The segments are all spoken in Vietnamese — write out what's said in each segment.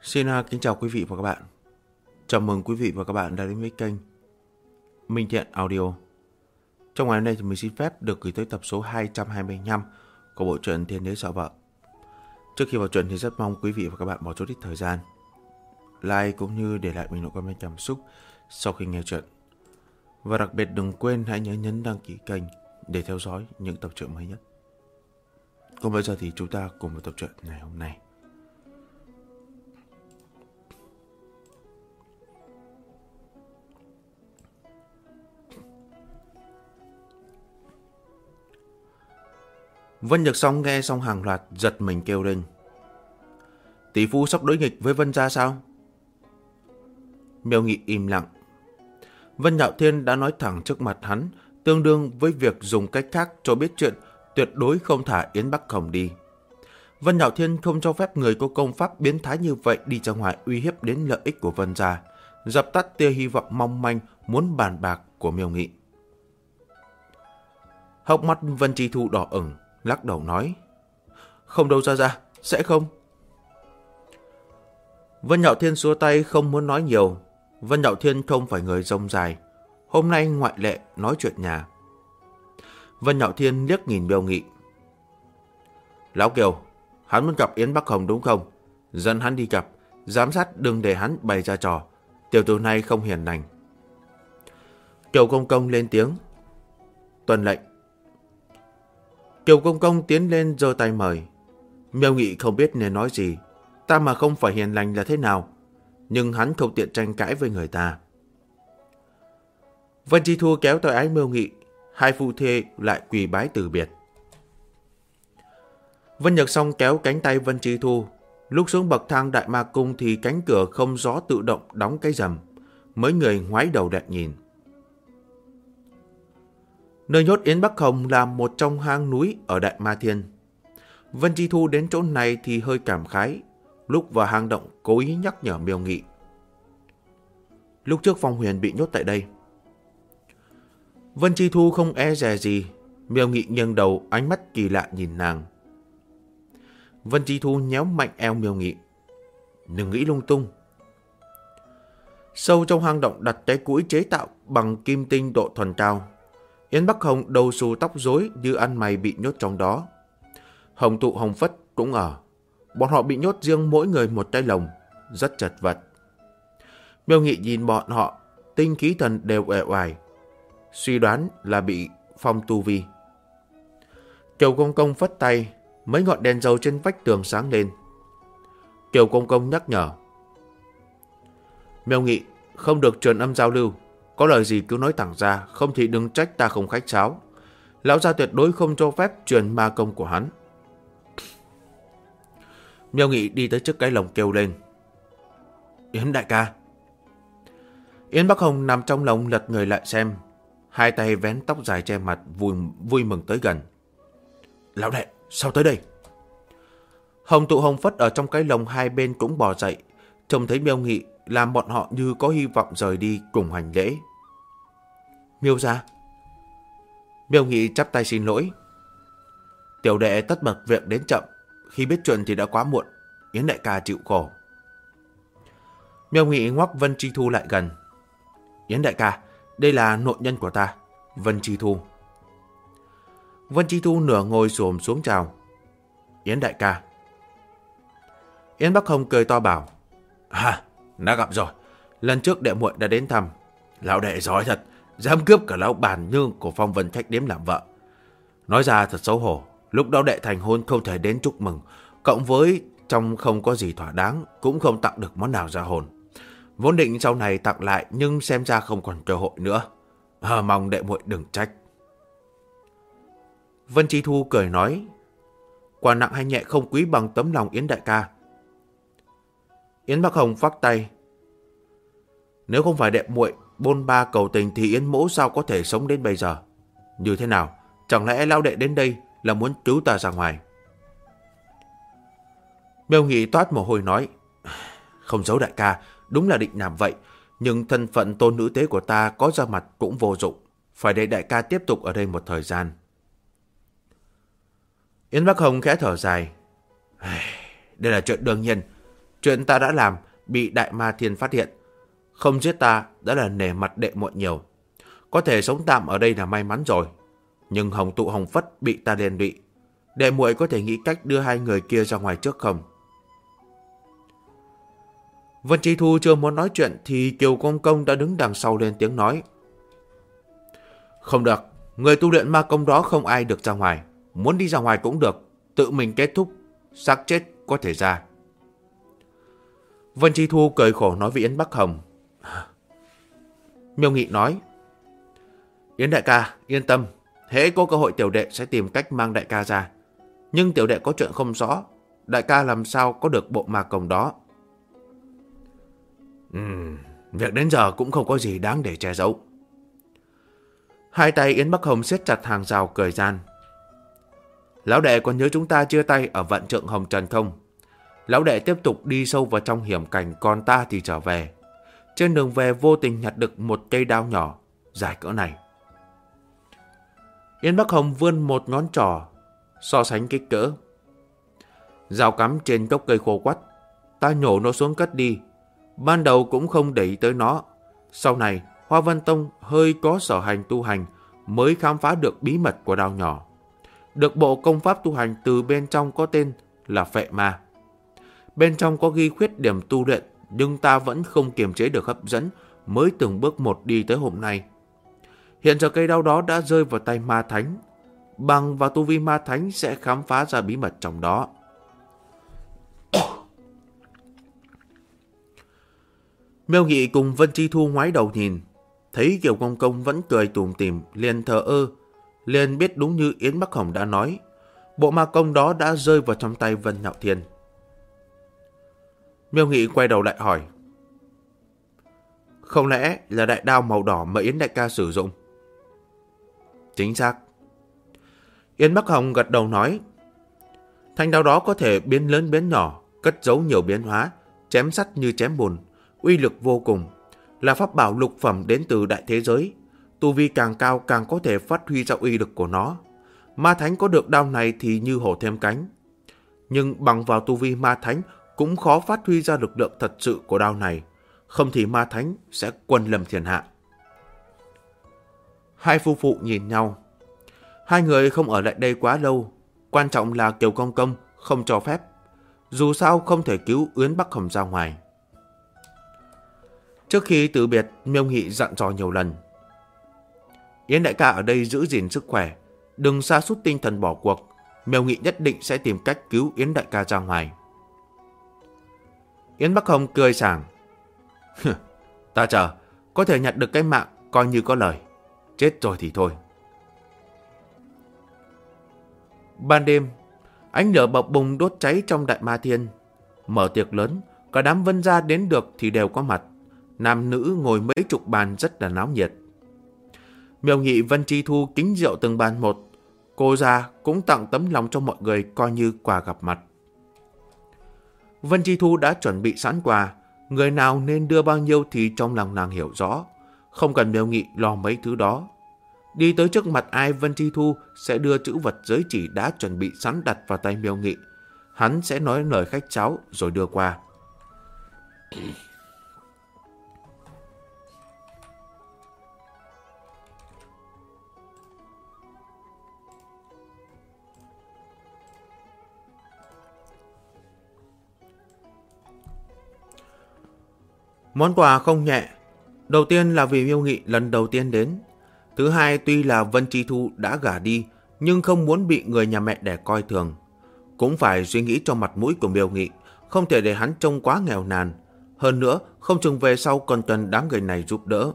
Xin kính chào quý vị và các bạn. Chào mừng quý vị và các bạn đã đến với kênh Minh Thiện Audio. Trong ngày hôm nay thì mình xin phép được gửi tới tập số 225 của bộ truyện Thiên Đế Sợ Vợ. Trước khi vào truyện thì rất mong quý vị và các bạn bỏ chút ít thời gian like cũng như để lại bình luận comment cảm xúc sau khi nghe truyện. Và đặc biệt đừng quên hãy nhớ nhấn đăng ký kênh để theo dõi những tập truyện mới nhất. Còn bây giờ thì chúng ta cùng vào tập truyện ngày hôm nay. Vân Nhược Song nghe xong hàng loạt giật mình kêu lên. Tỷ phu sắp đối nghịch với Vân gia sao? Miêu Nghị im lặng. Vân Nhạo Thiên đã nói thẳng trước mặt hắn, tương đương với việc dùng cách khác cho biết chuyện tuyệt đối không thả Yến Bắc Hồng đi. Vân Nhạo Thiên không cho phép người có công pháp biến thái như vậy đi ra ngoài uy hiếp đến lợi ích của Vân gia, dập tắt tia hy vọng mong manh muốn bàn bạc của Miêu Nghị. Hốc mắt Vân Chi Thu đỏ ửng, lắc đầu nói. Không đâu ra, sẽ không. Vân Nhạo Thiên xua tay không muốn nói nhiều. Vân Nhạo Thiên không phải người rông dài. Hôm nay ngoại lệ nói chuyện nhà. Vân Nhạo Thiên liếc nhìn Miêu Nghị. Lão Kiều, hắn muốn gặp Yến Bắc Hồng đúng không? Dẫn hắn đi gặp, giám sát đừng để hắn bày ra trò. Tiểu tử này không hiền lành. Kiều Công Công lên tiếng. Tuân lệnh. Kiều Công Công tiến lên giơ tay mời. Miêu Nghị không biết nên nói gì. Ta mà không phải hiền lành là thế nào? Nhưng hắn không tiện tranh cãi với người ta. Vân Chi Thu kéo tay áo Miêu Nghị. Hai phu thê lại quỳ bái từ biệt. Vân Nhược Song kéo cánh tay Vân Chi Thu. Lúc xuống bậc thang Đại Ma Cung thì cánh cửa không gió tự động đóng cái rầm. Mấy người ngoái đầu lại nhìn. Nơi nhốt Yến Bắc Hồng là một trong hang núi ở Đại Ma Thiên. Vân Chi Thu đến chỗ này thì hơi cảm khái. Lúc vào hang động cố ý nhắc nhở Miêu Nghị. Lúc trước Phong Huyền bị nhốt tại đây. Vân Chi Thu không e dè gì. Miêu Nghị nghiêng đầu, ánh mắt kỳ lạ nhìn nàng. Vân Chi Thu nhéo mạnh eo Miêu Nghị. Đừng nghĩ lung tung. Sâu trong hang động đặt cái cũi chế tạo bằng kim tinh độ thuần cao. Yến Bắc Hồng đầu xù tóc rối như ăn mày bị nhốt trong đó. Hồng Tụ Hồng Phất cũng ở. Bọn họ bị nhốt riêng mỗi người một cái lồng, rất chật vật. Miêu Nghị nhìn bọn họ, tinh khí thần đều uể oải, suy đoán là bị phong tu vi. Kiều Công Công phất tay, mấy ngọn đèn dầu trên vách tường sáng lên. Kiều Công Công nhắc nhở. Miêu Nghị, không được truyền âm giao lưu. Có lời gì cứ nói thẳng ra, không thì đừng trách ta không khách sáo. Lão gia tuyệt đối không cho phép truyền ma công của hắn. Miêu Nghị đi tới trước cái lồng kêu lên. Yến đại ca. Yến Bắc Hồng nằm trong lồng lật người lại xem. Hai tay vén tóc dài che mặt vui mừng tới gần. Lão đệ, sao tới đây? Hồng Tụ Hồng Phất ở trong cái lồng hai bên cũng bò dậy. Trông thấy Miêu Nghị làm bọn họ như có hy vọng rời đi cùng hành lễ. Miêu gia. Miêu Nghị chắp tay xin lỗi. Tiểu đệ tất bật việc đến chậm. Khi biết chuyện thì đã quá muộn. Yến đại ca chịu khổ. Miêu Nghị ngoắc Vân Chi Thu lại gần. Yến đại ca, đây là nội nhân của ta, Vân Chi Thu. Vân Chi Thu nửa ngồi xổm xuống chào. Yến đại ca. Yến Bắc Hồng cười to bảo. Đã gặp rồi. Lần trước đệ muội đã đến thăm. Lão đệ giỏi thật, dám cướp cả lão bàn nhương của Phong Vân Khách Điếm làm vợ. Nói ra thật xấu hổ. Lúc đó đệ thành hôn không thể đến chúc mừng. Cộng với trong không có gì thỏa đáng, cũng không tặng được món nào ra hồn. Vốn định sau này tặng lại, nhưng xem ra không còn cơ hội nữa. Mong đệ muội đừng trách. Vân Chi Thu cười nói. Quả nặng hay nhẹ không quý bằng tấm lòng Yến đại ca. Yến Bắc Hồng phắc tay. Nếu không phải đệ muội bôn ba cầu tình thì Yến mỗ sao có thể sống đến bây giờ? Như thế nào? Chẳng lẽ lão đệ đến đây là muốn cứu ta ra ngoài? Miêu Nghị toát mồ hôi nói. Không giấu đại ca, đúng là định làm vậy. Nhưng thân phận tôn nữ tế của ta có ra mặt cũng vô dụng. Phải để đại ca tiếp tục ở đây một thời gian. Yến Bắc Hồng khẽ thở dài. Đây là chuyện đương nhiên. Chuyện ta đã làm bị Đại Ma Thiên phát hiện. Không giết ta đã là nể mặt đệ muội nhiều. Có thể sống tạm ở đây là may mắn rồi. Nhưng Hồng Tụ Hồng Phất bị ta liên lụy. Đệ muội có thể nghĩ cách đưa hai người kia ra ngoài trước không? Vân Chi Thu chưa muốn nói chuyện thì Kiều Công Công đã đứng đằng sau lên tiếng nói. Không được, người tu luyện ma công đó không ai được ra ngoài. Muốn đi ra ngoài cũng được, tự mình kết thúc, xác chết có thể ra. Vân Chi Thu cười khổ nói với Yến Bắc Hồng. Miêu Nghị nói. Yến đại ca, yên tâm, hễ có cơ hội tiểu đệ sẽ tìm cách mang đại ca ra. Nhưng tiểu đệ có chuyện không rõ, đại ca làm sao có được bộ ma công đó? Việc đến giờ cũng không có gì đáng để che giấu. Hai tay Yến Bắc Hồng siết chặt hàng rào cười gian. Lão đệ còn nhớ chúng ta chia tay ở Vạn Trượng Hồng Trần không? Lão đệ tiếp tục đi sâu vào trong hiểm cảnh, còn ta thì trở về. Trên đường về vô tình nhặt được một cây đao nhỏ, dài cỡ này. Yến Bắc Hồng vươn một ngón trỏ, so sánh kích cỡ. Dao cắm trên gốc cây khô quắt, ta nhổ nó xuống cất đi. Ban đầu cũng không để ý tới nó. Sau này, Hoa Vân Tông hơi có sở hành tu hành mới khám phá được bí mật của đao nhỏ. Được bộ công pháp tu hành từ bên trong có tên là Phệ Ma. Bên trong có ghi khuyết điểm tu luyện, nhưng ta vẫn không kiềm chế được hấp dẫn, mới từng bước một đi tới hôm nay. Hiện giờ cây đao đó đã rơi vào tay Ma Thánh. Bằng vào tu vi Ma Thánh sẽ khám phá ra bí mật trong đó. Miêu Nghị cùng Vân Chi Thu ngoái đầu nhìn, thấy Kiều Công Công vẫn cười tủm tỉm, liền thờ ơ, liền biết đúng như Yến Bắc Hồng đã nói, bộ ma công đó đã rơi vào trong tay Vân Nhạo Thiên. Miêu Nghị quay đầu lại hỏi, không lẽ là đại đao màu đỏ mà Yến đại ca sử dụng? Chính xác. Yến Bắc Hồng gật đầu nói, thanh đao đó có thể biến lớn biến nhỏ, cất giấu nhiều biến hóa, chém sắt như chém bùn, uy lực vô cùng, là pháp bảo lục phẩm đến từ đại thế giới. Tu vi càng cao càng có thể phát huy ra uy lực của nó. Ma Thánh có được đao này thì như hổ thêm cánh. Nhưng bằng vào tu vi Ma Thánh cũng khó phát huy ra lực lượng thật sự của đao này. Không thì Ma Thánh sẽ quân lâm thiên hạ. Hai phu phụ nhìn nhau. Hai người không ở lại đây quá lâu. Quan trọng là Kiều Công Công không cho phép. Dù sao không thể cứu Yến Bắc Hồng ra ngoài. Trước khi từ biệt, Miêu Nghị dặn dò nhiều lần. Yến đại ca ở đây giữ gìn sức khỏe, đừng sa sút tinh thần bỏ cuộc. Miêu Nghị nhất định sẽ tìm cách cứu Yến đại ca ra ngoài. Yến Bắc Hồng cười sảng. Ta chờ, có thể nhặt được cái mạng coi như có lời. Chết rồi thì thôi. Ban đêm, ánh lửa bập bùng đốt cháy trong Đại Ma Thiên. Mở tiệc lớn, cả đám Vân gia đến được thì đều có mặt. Nam nữ ngồi mấy chục bàn rất là náo nhiệt. Miêu Nghị, Vân Chi Thu kính rượu từng bàn một. Cô gia cũng tặng tấm lòng cho mọi người coi như quà gặp mặt. Vân Chi Thu đã chuẩn bị sẵn quà, người nào nên đưa bao nhiêu thì trong lòng nàng hiểu rõ, không cần Miêu Nghị lo mấy thứ đó. Đi tới trước mặt ai, Vân Chi Thu sẽ đưa chữ vật giới chỉ đã chuẩn bị sẵn đặt vào tay Miêu Nghị. Hắn sẽ nói lời khách sáo rồi đưa qua. Món quà không nhẹ. Đầu tiên là vì Miêu Nghị lần đầu tiên đến. Thứ hai, tuy là Vân Chi Thu đã gả đi, nhưng không muốn bị người nhà mẹ đẻ coi thường. Cũng phải suy nghĩ cho mặt mũi của Miêu Nghị, không thể để hắn trông quá nghèo nàn. Hơn nữa, không chừng về sau còn cần đám người này giúp đỡ.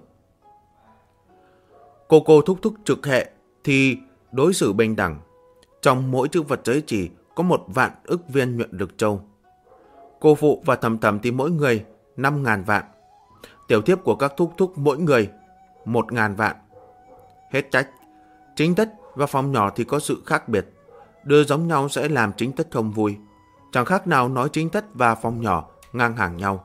Cô thúc thúc trực hệ thì đối xử bình đẳng. Trong mỗi chữ vật giới chỉ có 1.000 ức viên nhuận lực châu. Cô phụ và thầm thầm thì mỗi người 5.000 vạn. Tiểu thiếp của các thúc thúc mỗi người 1.000 vạn. Hết trách, chính thất và phòng nhỏ thì có sự khác biệt. Đưa giống nhau sẽ làm chính thất không vui. Chẳng khác nào nói chính thất và phòng nhỏ ngang hàng nhau.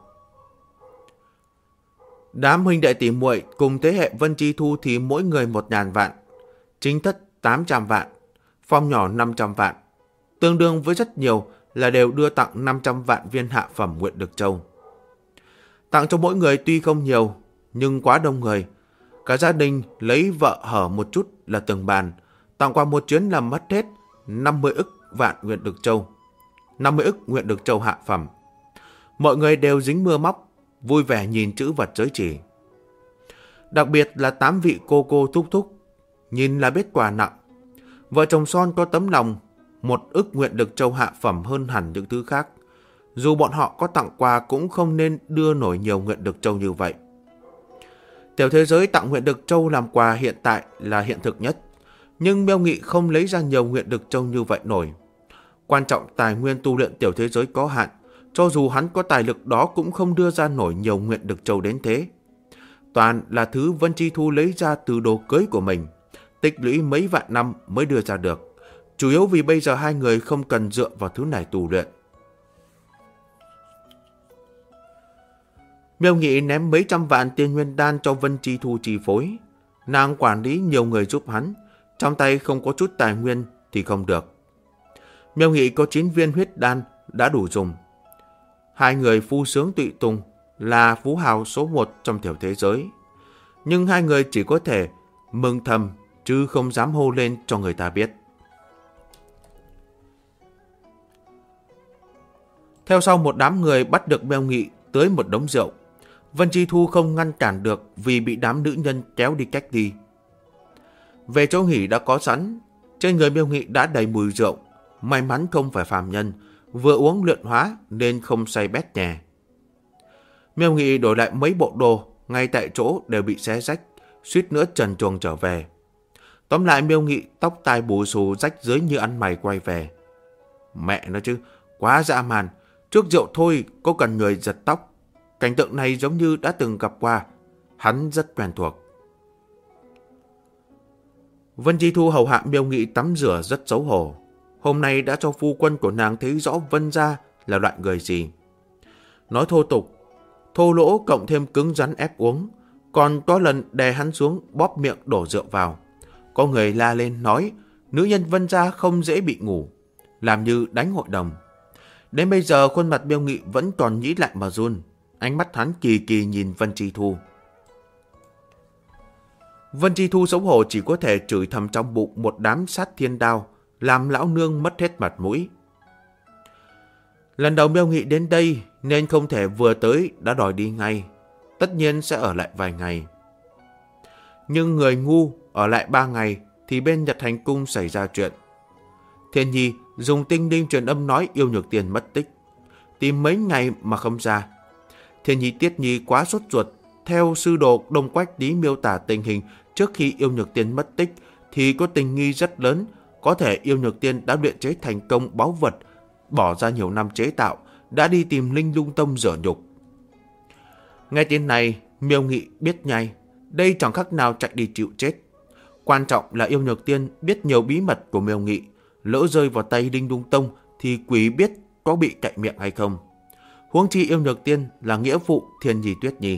Đám huynh đệ tỷ muội cùng thế hệ Vân Chi Thu thì mỗi người 1.000 vạn. Chính thất 800 vạn. Phòng nhỏ 500 vạn. Tương đương với rất nhiều, là đều đưa tặng 500 vạn viên hạ phẩm Nguyện Lực Châu. Tặng cho mỗi người tuy không nhiều, nhưng quá đông người. Cả gia đình lấy vợ hở một chút là từng bàn, tặng qua một chuyến làm mất hết 50 ức vạn Nguyện Lực Châu. 50 ức Nguyện Lực Châu hạ phẩm. Mọi người đều dính mưa móc, vui vẻ nhìn chữ vật giới chỉ. Đặc biệt là 8 vị cô thúc thúc, nhìn là biết quà nặng. Vợ chồng son có tấm lòng, 1 ức Nguyện Lực Châu hạ phẩm hơn hẳn những thứ khác. Dù bọn họ có tặng quà cũng không nên đưa nổi nhiều Nguyện Lực Châu như vậy. Tiểu thế giới tặng Nguyện Lực Châu làm quà hiện tại là hiện thực nhất, nhưng Miêu Nghị không lấy ra nhiều Nguyện Lực Châu như vậy nổi. Quan trọng tài nguyên tu luyện tiểu thế giới có hạn, cho dù hắn có tài lực đó cũng không đưa ra nổi nhiều Nguyện Lực Châu đến thế. Toàn là thứ Vân Chi Thu lấy ra từ đồ cưới của mình, tích lũy mấy vạn năm mới đưa ra được. Chủ yếu vì bây giờ hai người không cần dựa vào thứ này tu luyện. Miêu Nghị ném mấy trăm vạn tiên nguyên đan cho Vân Chi Thu chi phối. Nàng quản lý nhiều người giúp hắn, trong tay không có chút tài nguyên thì không được. Miêu Nghị có 9 viên huyết đan đã đủ dùng. Hai người phu sướng tụy tùng là phú hào số 1 trong tiểu thế giới. Nhưng hai người chỉ có thể mừng thầm chứ không dám hô lên cho người ta biết. Theo sau một đám người bắt được Miêu Nghị tới một đống rượu. Vân Chi Thu không ngăn cản được vì bị đám nữ nhân kéo đi cách ly. Về chỗ nghỉ đã có sẵn, trên người Miêu Nghị đã đầy mùi rượu. May mắn không phải phàm nhân, vừa uống luyện hóa nên không say bét nhè. Miêu Nghị đổi lại mấy bộ đồ, ngay tại chỗ đều bị xé rách, suýt nữa trần truồng trở về. Tóm lại Miêu Nghị tóc tai bù xù rách rưới như ăn mày quay về. Mẹ nó chứ, quá dã man, trước rượu thôi có cần người giật tóc. Cảnh tượng này giống như đã từng gặp qua, hắn rất quen thuộc. Vân Chi Thu hầu hạ Miêu Nghị tắm rửa rất xấu hổ. Hôm nay đã cho phu quân của nàng thấy rõ Vân gia là loại người gì. Nói thô tục, thô lỗ cộng thêm cứng rắn ép uống, còn có lần đè hắn xuống bóp miệng đổ rượu vào. Có người la lên nói nữ nhân Vân gia không dễ bị ngủ, làm như đánh hội đồng. Đến bây giờ khuôn mặt Miêu Nghị vẫn còn nhĩ lại mà run. Ánh mắt hắn kỳ kỳ nhìn Vân Chi Thu. Vân Chi Thu xấu hổ chỉ có thể chửi thầm trong bụng một đám sát thiên đao, làm lão nương mất hết mặt mũi. Lần đầu Miêu Nghị đến đây nên không thể vừa tới đã đòi đi ngay. Tất nhiên sẽ ở lại vài ngày. Nhưng người ngu ở lại 3 ngày thì bên Nhật Hành Cung xảy ra chuyện. Thiên Nhi dùng tinh linh truyền âm nói Yêu Nhược Tiên mất tích. Tìm mấy ngày mà không ra. Thiên Nhi Tiết Nhi quá sốt ruột. Theo sư đồ Đông Quách Lý miêu tả tình hình trước khi Yêu Nhược Tiên mất tích thì có tình nghi rất lớn. Có thể Yêu Nhược Tiên đã luyện chế thành công báu vật, bỏ ra nhiều năm chế tạo, đã đi tìm Linh Lung Tông rửa nhục. Nghe tin này, Miêu Nghị biết ngay, đây chẳng khác nào chạy đi chịu chết. Quan trọng là Yêu Nhược Tiên biết nhiều bí mật của Miêu Nghị, lỡ rơi vào tay Linh Lung Tông thì quỷ biết có bị cạy miệng hay không. Huống chi Yêu Nhược Tiên là nghĩa phụ Thiên Nhi Tuyết Nhi.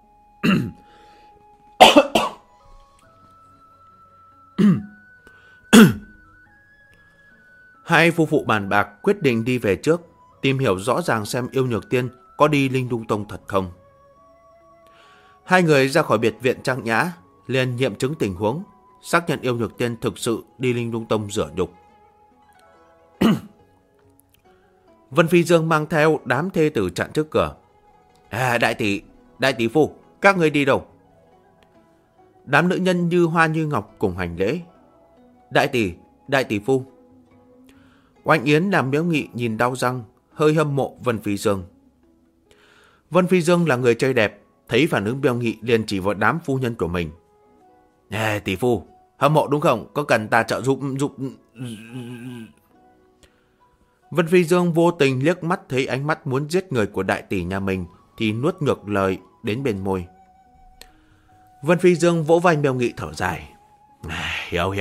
Hai phu phụ bàn bạc quyết định đi về trước, tìm hiểu rõ ràng xem Yêu Nhược Tiên có đi Linh Lung Tông thật không. Hai người ra khỏi biệt viện trang nhã, liền nghiệm chứng tình huống, xác nhận Yêu Nhược Tiên thực sự đi Linh Lung Tông rửa nhục. Vân Phi Dương mang theo đám thê tử chặn trước cửa. Đại tỷ phu, các ngươi đi đâu? Đám nữ nhân như hoa như ngọc cùng hành lễ. Đại tỷ phu. Oanh Yến làm Miêu Nghị nhìn đau răng, hơi hâm mộ Vân Phi Dương. Vân Phi Dương là người chơi đẹp, thấy phản ứng Miêu Nghị liền chỉ vào đám phu nhân của mình. Tỷ phu, hâm mộ đúng không? Có cần ta trợ giúp? Vân Phi Dương vô tình liếc mắt thấy ánh mắt muốn giết người của đại tỷ nhà mình thì nuốt ngược lời đến bên môi. Vân Phi Dương vỗ vai Miêu Nghị thở dài. Hiểu.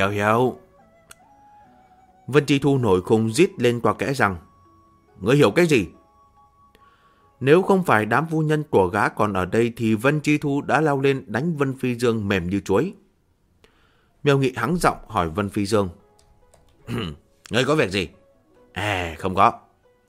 Vân Chi Thu nổi khùng rít lên qua kẽ răng. Ngươi hiểu cái gì? Nếu không phải đám phu nhân của gã còn ở đây thì Vân Chi Thu đã lao lên đánh Vân Phi Dương mềm như chuối. Miêu Nghị hắng giọng hỏi Vân Phi Dương. Ngươi có việc gì? Không có.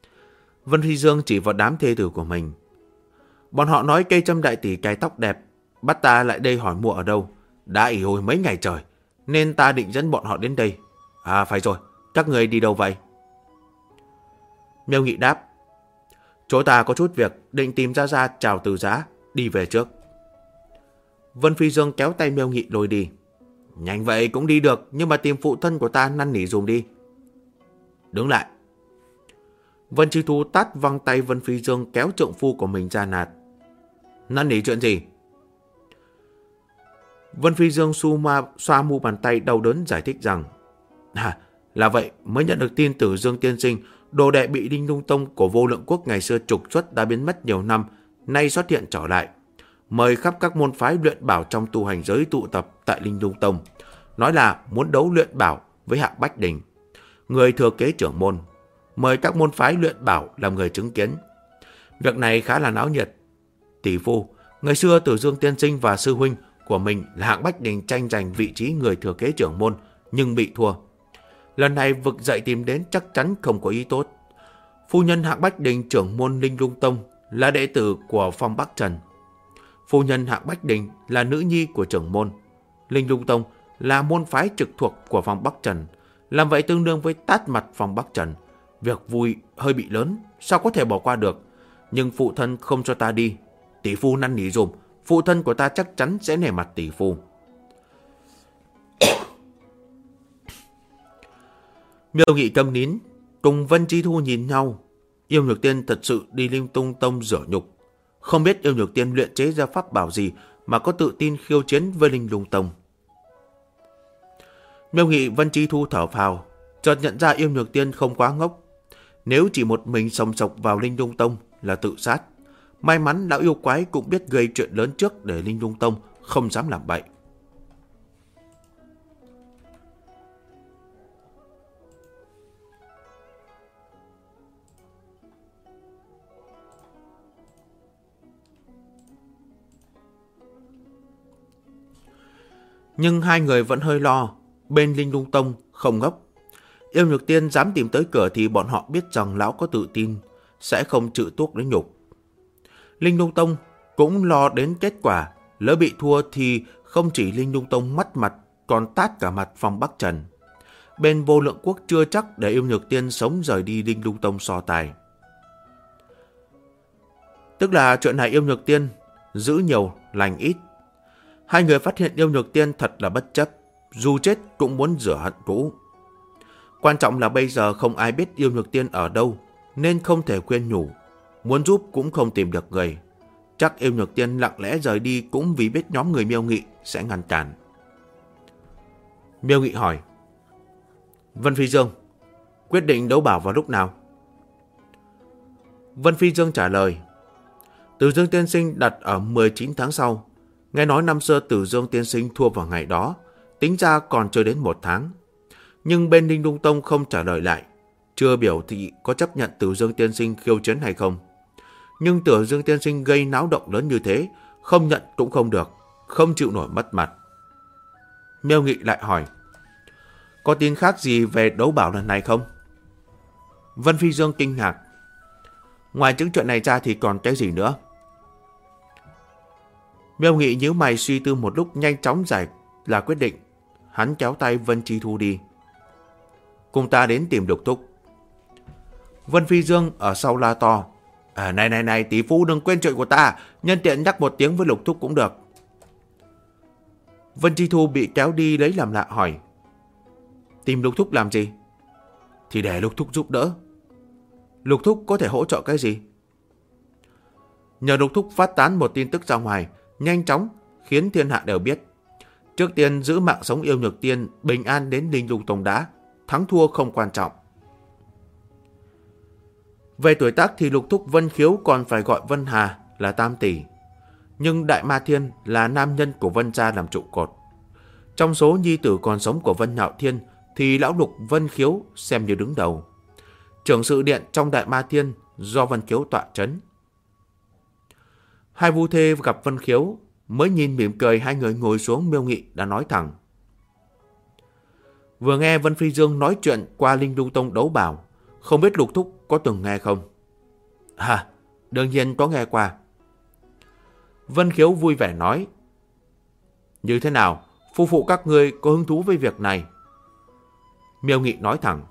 Vân Phi Dương chỉ vào đám thê tử của mình. Bọn họ nói cây châm đại tỷ cài tóc đẹp, bắt ta lại đây hỏi mua ở đâu. Đã ỉ ôi mấy ngày trời, nên ta định dẫn bọn họ đến đây. À phải rồi, các người đi đâu vậy? Miêu Nghị đáp. Chỗ ta có chút việc, định tìm Gia chào từ giá, đi về trước. Vân Phi Dương kéo tay Miêu Nghị lôi đi. Nhanh vậy cũng đi được, nhưng mà tìm phụ thân của ta năn nỉ dùm đi. Đứng lại. Vân Chi Thu tát văng tay Vân Phi Dương kéo trượng phu của mình ra nạt. Năn nỉ chuyện gì? Vân Phi Dương xoa mu bàn tay đau đớn giải thích rằng là vậy, mới nhận được tin Tử Dương tiên sinh, đồ đệ bị Linh Lung Tông của Vô Lượng Quốc ngày xưa trục xuất đã biến mất nhiều năm, nay xuất hiện trở lại. Mời khắp các môn phái luyện bảo trong tu hành giới tụ tập tại Linh Lung Tông. Nói là muốn đấu luyện bảo với Hạng Bách Đình, người thừa kế trưởng môn. Mời các môn phái luyện bảo làm người chứng kiến. Việc này khá là náo nhiệt. Tỷ phu, ngày xưa Tử Dương tiên sinh và sư huynh của mình là Hạng Bách Đình tranh giành vị trí người thừa kế trưởng môn, nhưng bị thua. Lần này vực dậy tìm đến chắc chắn không có ý tốt. Phu nhân Hạng Bách Đình trưởng môn Linh Lung Tông là đệ tử của Phong Bắc Trần. Phu nhân Hạng Bách Đình là nữ nhi của trưởng môn. Linh Lung Tông là môn phái trực thuộc của Phong Bắc Trần. Làm vậy tương đương với tát mặt Phong Bắc Trần. Việc vui hơi bị lớn, sao có thể bỏ qua được. Nhưng phụ thân không cho ta đi. Tỷ phu năn nỉ dùm, phụ thân của ta chắc chắn sẽ nể mặt tỷ phu. Miêu Nghị câm nín, cùng Vân Chi Thu nhìn nhau. Yêu Nhược Tiên thật sự đi Linh Lung Tông rửa nhục. Không biết Yêu Nhược Tiên luyện chế ra pháp bảo gì mà có tự tin khiêu chiến với Linh Lung Tông. Miêu Nghị Vân Chi Thu thở phào, chợt nhận ra Yêu Nhược Tiên không quá ngốc. Nếu chỉ một mình sòng sọc vào Linh Lung Tông là tự sát. May mắn lão yêu quái cũng biết gây chuyện lớn trước để Linh Lung Tông không dám làm bậy. Nhưng hai người vẫn hơi lo. Bên Linh Lung Tông không ngốc. Yêu Nhược Tiên dám tìm tới cửa thì bọn họ biết rằng lão có tự tin, sẽ không chịu tuốc đến nhục. Linh Lung Tông cũng lo đến kết quả. Lỡ bị thua thì không chỉ Linh Lung Tông mất mặt, còn tát cả mặt Phong Bắc Trần. Bên Vô Lượng Quốc chưa chắc để Yêu Nhược Tiên sống rời đi Linh Lung Tông so tài. Tức là chuyện này Yêu Nhược Tiên giữ nhiều lành ít. Hai người phát hiện Yêu Nhược Tiên thật là bất chấp, dù chết cũng muốn rửa hận cũ. Quan trọng là bây giờ không ai biết Yêu Nhược Tiên ở đâu, nên không thể khuyên nhủ. Muốn giúp cũng không tìm được người. Chắc Yêu Nhược Tiên lặng lẽ rời đi cũng vì biết nhóm người Miêu Nghị sẽ ngăn cản. Miêu Nghị hỏi. Vân Phi Dương, quyết định đấu bảo vào lúc nào? Vân Phi Dương trả lời. Tử Dương tiên sinh đặt ở 19 tháng sau. Nghe nói năm xưa Tử Dương tiên sinh thua vào ngày đó, tính ra còn chưa đến 1 tháng. Nhưng bên Linh Lung Tông không trả lời lại, chưa biểu thị có chấp nhận Tử Dương tiên sinh khiêu chiến hay không. Nhưng Tử Dương tiên sinh gây náo động lớn như thế, không nhận cũng không được, không chịu nổi mất mặt. Miêu Nghị lại hỏi. Có tin khác gì về đấu bảo lần này không? Vân Phi Dương kinh ngạc. Ngoài những chuyện này ra thì còn cái gì nữa? Miêu Nghị nhíu mày suy tư một lúc, nhanh chóng giải là quyết định. Hắn kéo tay Vân Chi Thu đi. Cùng ta đến tìm Lục Thúc. Vân Phi Dương ở sau la to. Này, tỷ phu đừng quên chuyện của ta, nhân tiện nhắc một tiếng với Lục Thúc cũng được. Vân Chi Thu bị kéo đi lấy làm lạ hỏi. Tìm Lục Thúc làm gì? Thì để Lục Thúc giúp đỡ. Lục Thúc có thể hỗ trợ cái gì? Nhờ Lục Thúc phát tán một tin tức ra ngoài, nhanh chóng khiến thiên hạ đều biết. Trước tiên giữ mạng sống Yêu Nhược Tiên bình an đến Linh Lung Tông đã, thắng thua không quan trọng. Về tuổi tác thì Lục Thúc Vân Khiếu còn phải gọi Vân Hà là tam tỷ. Nhưng Đại Ma Thiên là nam nhân của Vân gia làm trụ cột. Trong số nhi tử còn sống của Vân Nhạo Thiên thì lão Lục Vân Khiếu xem như đứng đầu. Trưởng sự điện trong Đại Ma Thiên do Vân Khiếu tọa trấn. Hai vu thê gặp Vân Khiếu, mới nhìn mỉm cười, hai người ngồi xuống. Miêu Nghị đã nói thẳng. Vừa nghe Vân Phi Dương nói chuyện qua Linh Lung Tông đấu bảo, không biết Lục Thúc có từng nghe không? À, đương nhiên có nghe qua. Vân Khiếu vui vẻ nói. Như thế nào, phu phụ các ngươi có hứng thú với việc này? Miêu Nghị nói thẳng.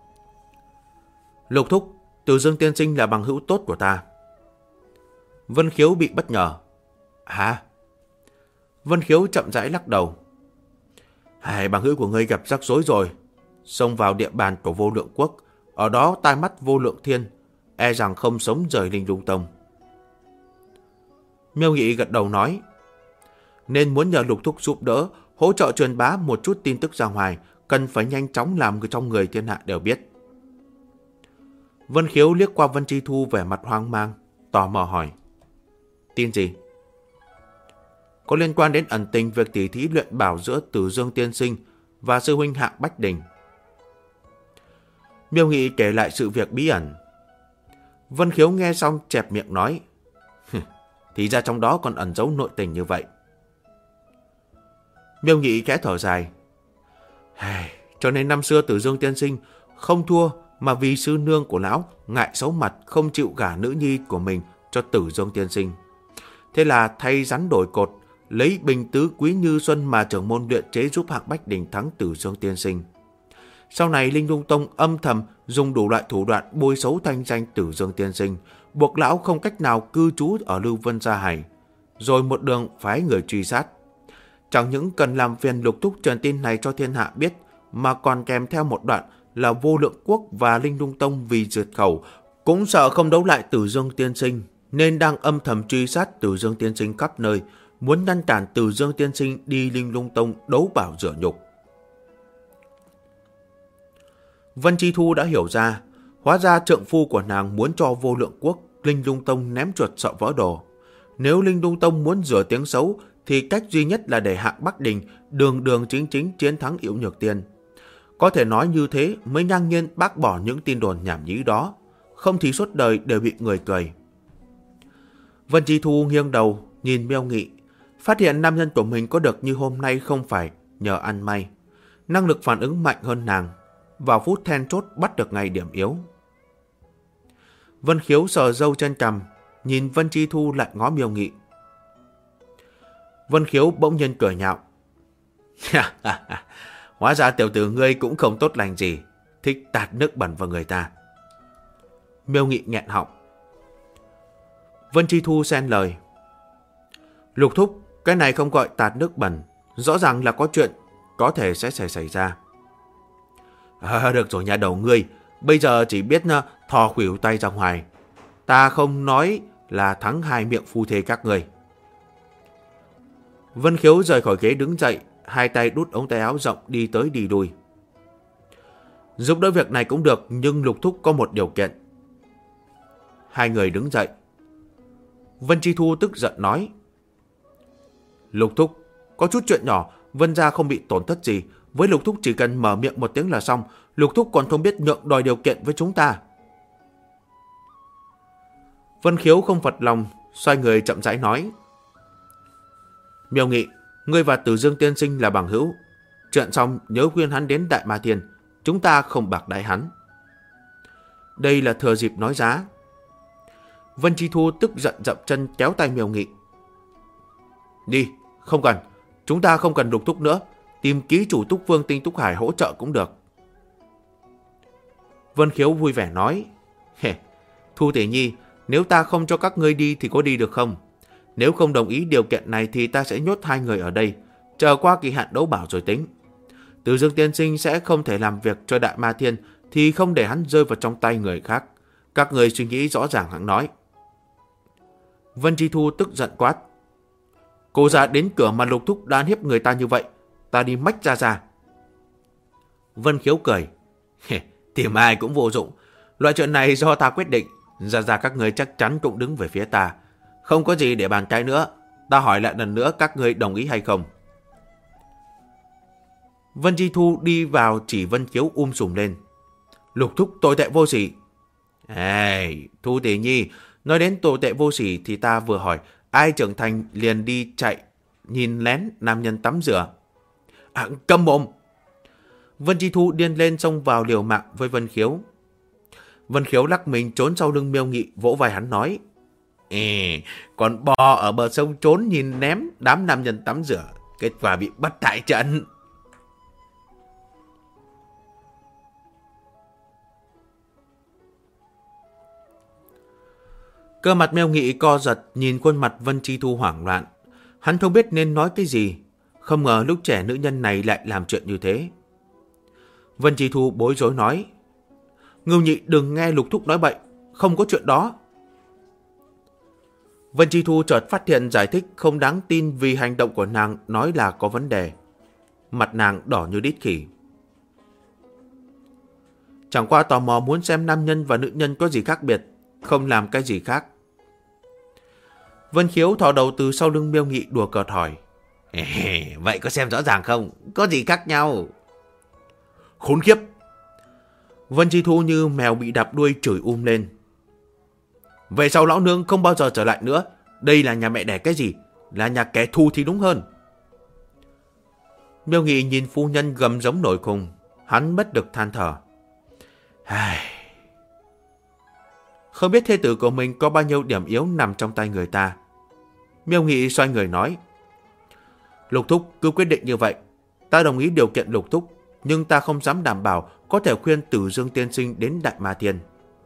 Lục thúc, Từ Dương tiên sinh là bằng hữu tốt của ta. Vân Khiếu bị bất ngờ. Hả? Vân Khiếu chậm rãi lắc đầu. Hai bằng hữu của ngươi gặp rắc rối rồi. Xông vào địa bàn của Vô Lượng Quốc, ở đó tai mắt Vô Lượng Thiên, e rằng không sống rời Linh Lung Tông. Miêu Nghị gật đầu nói. Nên muốn nhờ Lục thúc giúp đỡ, hỗ trợ truyền bá một chút tin tức ra ngoài, cần phải nhanh chóng làm trong người thiên hạ đều biết. Vân Khiếu liếc qua Vân Chi Thu vẻ mặt hoang mang, tò mò hỏi. Tin gì? Có liên quan đến ẩn tình việc tỉ thí luyện bảo giữa Từ Dương tiên sinh và sư huynh Hạng Bách Đình. Miêu Nghị kể lại sự việc bí ẩn. Vân Khiếu nghe xong chẹp miệng nói. Thì ra trong đó còn ẩn giấu nội tình như vậy. Miêu Nghị khẽ thở dài. Cho nên năm xưa Từ Dương tiên sinh không thua, mà vì sư nương của lão ngại xấu mặt không chịu gả nữ nhi của mình cho Từ Dương tiên sinh. Thế là thay rắn đổi cột, lấy bình tứ Quý Như Xuân mà trưởng môn luyện chế giúp Hạng Bách Đình thắng Từ Dương tiên sinh. Sau này Linh Lung Tông âm thầm dùng đủ loại thủ đoạn bôi xấu thanh danh Từ Dương tiên sinh, buộc lão không cách nào cư trú ở Lưu Vân Gia Hải, rồi một đường phái người truy sát. Chẳng những cần làm phiền Lục thúc truyền tin này cho thiên hạ biết, mà còn kèm theo một đoạn là Vô Lượng Quốc và Linh Lung Tông vì diệt khẩu cũng sợ không đấu lại Từ Dương tiên sinh, nên đang âm thầm truy sát Từ Dương tiên sinh khắp nơi, muốn ngăn cản Từ Dương tiên sinh đi Linh Lung Tông đấu bảo rửa nhục. Vân Chi Thu đã hiểu ra, hóa ra trượng phu của nàng muốn cho Vô Lượng Quốc, Linh Lung Tông ném chuột sợ vỡ đồ. Nếu Linh Lung Tông muốn rửa tiếng xấu, thì cách duy nhất là để Hạng Bắc Đình đường đường chính chính chiến thắng Yễu Nhược Tiên. Có thể nói như thế mới ngang nhiên bác bỏ những tin đồn nhảm nhí đó, không thì suốt đời đều bị người cười. Vân Chi Thu nghiêng đầu nhìn Miêu Nghị, phát hiện nam nhân của mình có được như hôm nay không phải nhờ ăn may. Năng lực phản ứng mạnh hơn nàng, vào phút then chốt bắt được ngay điểm yếu. Vân Khiếu sờ râu trên cằm, nhìn Vân Chi Thu lại ngó Miêu Nghị. Vân Khiếu bỗng nhiên cười nhạo. Hóa ra tiểu tử ngươi cũng không tốt lành gì, thích tạt nước bẩn vào người ta. Miêu Nghị nghẹn họng. Vân Chi Thu xen lời. Lục thúc, cái này không gọi tạt nước bẩn, rõ ràng là có chuyện có thể sẽ xảy ra. Được rồi nhà đầu ngươi, bây giờ chỉ biết thò khuỷu tay ra ngoài. Ta không nói là thắng hai miệng phu thê các ngươi. Vân Khiếu rời khỏi ghế đứng dậy, hai tay đút ống tay áo rộng đi tới đi lui. Giúp đỡ việc này cũng được, nhưng Lục thúc có một điều kiện. Hai người đứng dậy. Vân Chi Thu tức giận nói. Lục thúc, có chút chuyện nhỏ, Vân gia không bị tổn thất gì. Với Lục thúc chỉ cần mở miệng một tiếng là xong. Lục thúc còn không biết nhượng đòi điều kiện với chúng ta. Vân Khiếu không phật lòng, xoay người chậm rãi nói. Miêu Nghị, ngươi và Từ Dương tiên sinh là bằng hữu. Chuyện xong nhớ khuyên hắn đến Đại Ma Thiên, chúng ta không bạc đãi hắn. Đây là thừa dịp nói giá. Vân Chi Thu tức giận dậm chân kéo tay Miêu Nghị. Đi, không cần, chúng ta không cần Lục thúc nữa, tìm ký chủ Túc Vương Tinh Túc Hải hỗ trợ cũng được. Vân Khiếu vui vẻ nói. Thu tỷ nhi, nếu ta không cho các ngươi đi thì có đi được không? Nếu không đồng ý điều kiện này thì ta sẽ nhốt hai người ở đây, chờ qua kỳ hạn đấu bảo rồi tính. Từ Dương tiên sinh sẽ không thể làm việc cho Đại Ma Thiên, thì không để hắn rơi vào trong tay người khác. Các người suy nghĩ rõ ràng hẳn nói. Vân Chi Thu tức giận quát. Cô ra đến cửa mà Lục thúc đã hiếp người ta như vậy, ta đi mách ra. Vân Khiếu cười. Tìm ai cũng vô dụng, loại chuyện này do ta quyết định. Ra các người chắc chắn cũng đứng về phía ta, không có gì để bàn cãi nữa. Ta hỏi lại lần nữa, các người đồng ý hay không? Vân Chi Thu đi vào chỉ Vân Khiếu sùm lên. Lục thúc tội tệ vô sỉ. Thu tỷ nhi, nói đến tội tệ vô sỉ thì ta vừa hỏi, ai trưởng thành liền đi chạy nhìn lén nam nhân tắm rửa. Câm mồm! Vân Chi Thu điên lên xông vào liều mạng với Vân Khiếu. Vân Khiếu lắc mình trốn sau lưng Miêu Nghị, vỗ vai hắn nói. Còn bò ở bờ sông trốn nhìn ném đám nam nhân tắm rửa, kết quả bị bắt tại trận. Cơ mặt Miêu Nghị co giật nhìn khuôn mặt Vân Chi Thu hoảng loạn. Hắn không biết nên nói cái gì. Không ngờ lúc trẻ nữ nhân này lại làm chuyện như thế. Vân Chi Thu bối rối nói. Ngưu Nhị đừng nghe Lục Thúc nói bậy, không có chuyện đó. Vân Chi Thu chợt phát hiện giải thích không đáng tin vì hành động của nàng nói là có vấn đề. Mặt nàng đỏ như đít khỉ. Chẳng qua tò mò muốn xem nam nhân và nữ nhân có gì khác biệt, không làm cái gì khác. Vân Khiếu thò đầu từ sau lưng Miêu Nghị đùa cợt hỏi. Vậy có xem rõ ràng không? Có gì khác nhau? Khốn khiếp! Vân Chi Thu như mèo bị đạp đuôi chửi lên. Về sau lão nương không bao giờ trở lại nữa. Đây là nhà mẹ đẻ cái gì? Là nhà kẻ thù thì đúng hơn. Miêu Nghị nhìn phu nhân gầm giống nổi khùng. Hắn bất lực than thở. Không biết thê tử của mình có bao nhiêu điểm yếu nằm trong tay người ta. Miêu Nghị xoay người nói. Lục Thúc cứ quyết định như vậy. Ta đồng ý điều kiện Lục Thúc, nhưng ta không dám đảm bảo có thể khuyên Tử Dương tiên sinh đến Đại Ma Thiên.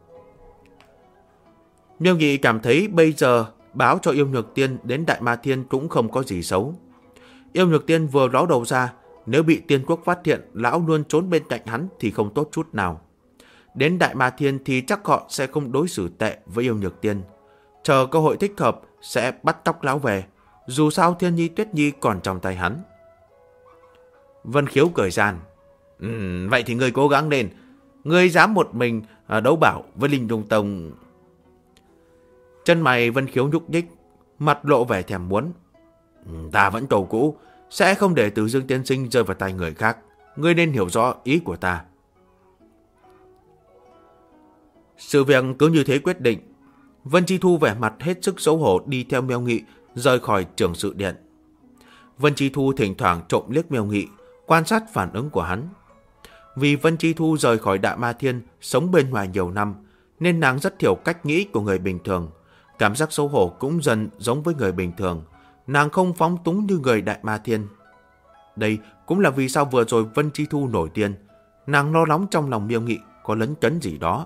Miêu Nghị cảm thấy bây giờ báo cho Yêu Nhược Tiên đến Đại Ma Thiên cũng không có gì xấu. Yêu Nhược Tiên vừa ló đầu ra, nếu bị Tiên Quốc phát hiện lão luôn trốn bên cạnh hắn thì không tốt chút nào. Đến Đại Ma Thiên thì chắc họ sẽ không đối xử tệ với Yêu Nhược Tiên. Chờ cơ hội thích hợp sẽ bắt tóc lão về. Dù sao Thiên Nhi Tuyết Nhi còn trong tay hắn. Vân Khiếu cười gian. Vậy thì ngươi cố gắng lên. Ngươi dám một mình đấu bảo với Linh Dung Tông. Chân mày Vân Khiếu nhúc nhích, mặt lộ vẻ thèm muốn. Ta vẫn cầu cũ, sẽ không để Từ Dương tiên sinh rơi vào tay người khác. Ngươi nên hiểu rõ ý của ta. Sự việc cứ như thế quyết định. Vân Chi Thu vẻ mặt hết sức xấu hổ đi theo Miêu Nghị rời khỏi trường sự điện. Vân Chi Thu thỉnh thoảng trộm liếc Miêu Nghị, quan sát phản ứng của hắn. Vì Vân Chi Thu rời khỏi Đại Ma Thiên, sống bên ngoài nhiều năm, nên nàng rất hiểu cách nghĩ của người bình thường. Cảm giác xấu hổ cũng dần giống với người bình thường. Nàng không phóng túng như người Đại Ma Thiên. Đây cũng là vì sao vừa rồi Vân Chi Thu nổi điên. Nàng lo lắng trong lòng Miêu Nghị có lấn cấn gì đó.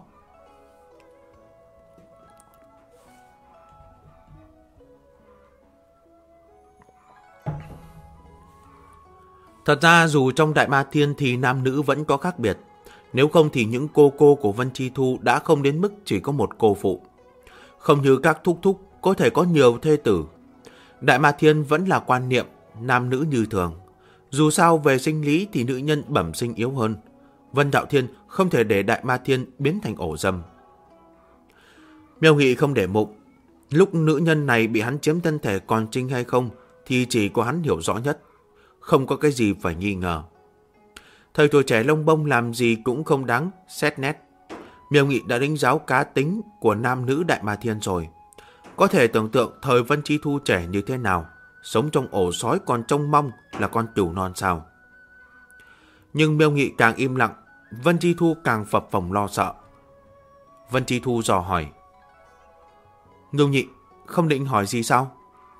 Thật ra dù trong Đại Ma Thiên thì nam nữ vẫn có khác biệt. Nếu không thì những cô của Vân Chi Thu đã không đến mức chỉ có một cô phụ. Không như các thúc thúc có thể có nhiều thê tử. Đại Ma Thiên vẫn là quan niệm nam nữ như thường. Dù sao về sinh lý thì nữ nhân bẩm sinh yếu hơn. Vân Đạo Thiên không thể để Đại Ma Thiên biến thành ổ dâm. Miêu Nghị không để bụng. Lúc nữ nhân này bị hắn chiếm thân thể còn trinh hay không thì chỉ có hắn hiểu rõ nhất. Không có cái gì phải nghi ngờ. Thời tuổi trẻ lông bông làm gì cũng không đáng xét nét. Miêu Nghị đã đánh giáo cá tính của nam nữ Đại Ma Thiên rồi. Có thể tưởng tượng thời Vân Chi Thu trẻ như thế nào. Sống trong ổ sói còn trông mong là con cừu non sao. Nhưng Miêu Nghị càng im lặng, Vân Chi Thu càng phập phồng lo sợ. Vân Chi Thu dò hỏi. Ngưu Nhị không định hỏi gì sao?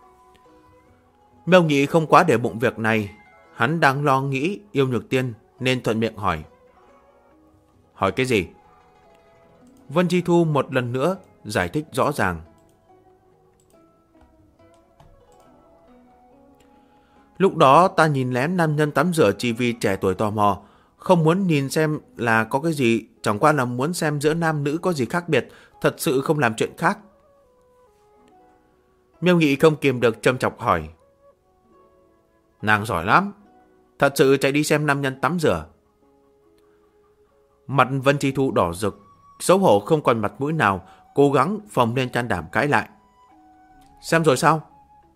Miêu Nghị không quá để bụng việc này. Hắn đang lo nghĩ Yêu Nhược Tiên nên thuận miệng hỏi. Hỏi cái gì? Vân Chi Thu một lần nữa giải thích rõ ràng. Lúc đó ta nhìn lén nam nhân tắm rửa chỉ vì trẻ tuổi tò mò. Không muốn nhìn xem là có cái gì. Chẳng qua là muốn xem giữa nam nữ có gì khác biệt. Thật sự không làm chuyện khác. Miêu Nghị không kìm được châm chọc hỏi. Nàng giỏi lắm. Thật sự chạy đi xem nam nhân tắm rửa. Mặt Vân Chi Thu đỏ rực. Xấu hổ không còn mặt mũi nào. Cố gắng phồng lên can đảm cãi lại. Xem rồi sao?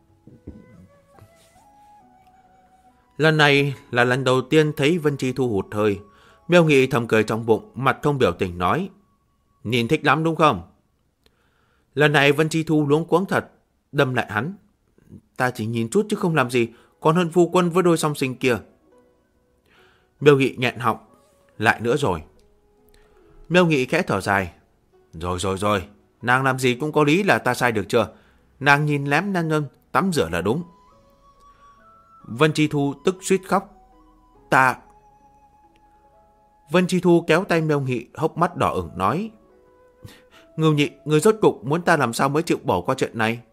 Lần này là lần đầu tiên thấy Vân Chi Thu hụt hơi. Miêu Nghị thầm cười trong bụng, mặt không biểu tình nói. Nhìn thích lắm đúng không? Lần này Vân Chi Thu luống cuống thật, đâm lại hắn. Ta chỉ nhìn chút chứ không làm gì, còn hơn phu quân với đôi song sinh kia. Miêu Nghị nghẹn họng. Lại nữa rồi. Miêu Nghị khẽ thở dài. Rồi. Nàng làm gì cũng có lý là ta sai được chưa? Nàng nhìn lém nam nhân tắm rửa là đúng. Vân Chi Thu tức suýt khóc. Vân Chi Thu kéo tay Miêu Nghị, hốc mắt đỏ ửng nói. Ngưu Nhị, người rốt cục muốn ta làm sao mới chịu bỏ qua chuyện này?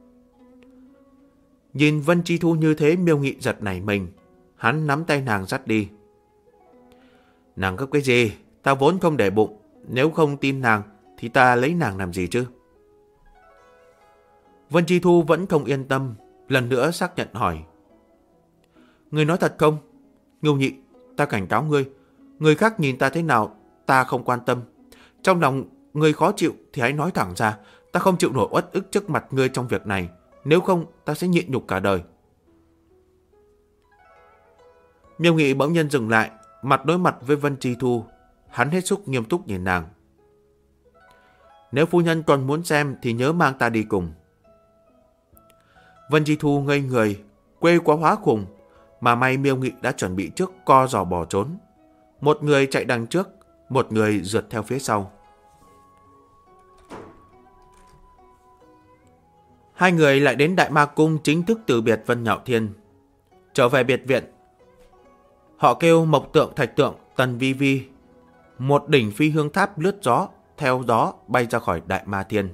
Nhìn Vân Chi Thu như thế, Miêu Nghị giật nảy mình. Hắn nắm tay nàng dắt đi. Nàng gấp cái gì? Ta vốn không để bụng. Nếu không tin nàng thì ta lấy nàng làm gì chứ? Vân Chi Thu vẫn không yên tâm, lần nữa xác nhận hỏi. Ngươi nói thật không? Ngưu Nhị, ta cảnh cáo ngươi. Người khác nhìn ta thế nào ta không quan tâm. Trong lòng ngươi khó chịu thì hãy nói thẳng ra. Ta không chịu nổi uất ức trước mặt ngươi trong việc này. Nếu không ta sẽ nhịn nhục cả đời. Miêu Nghị bỗng nhiên dừng lại, mặt đối mặt với Vân Chi Thu. Hắn hết sức nghiêm túc nhìn nàng. Nếu phu nhân còn muốn xem thì nhớ mang ta đi cùng. Vân Chi Thu ngây người, quê quá hóa khùng. Mà may Miêu Nghị đã chuẩn bị trước co giò bỏ trốn. Một người chạy đằng trước, một người rượt theo phía sau. Hai người lại đến Đại Ma Cung chính thức từ biệt Vân Nhạo Thiên. Trở về biệt viện, họ kêu Mộc Tượng, Thạch Tượng, Tần Vi Vi. Một đỉnh phi hương tháp lướt gió, theo gió bay ra khỏi Đại Ma Thiên.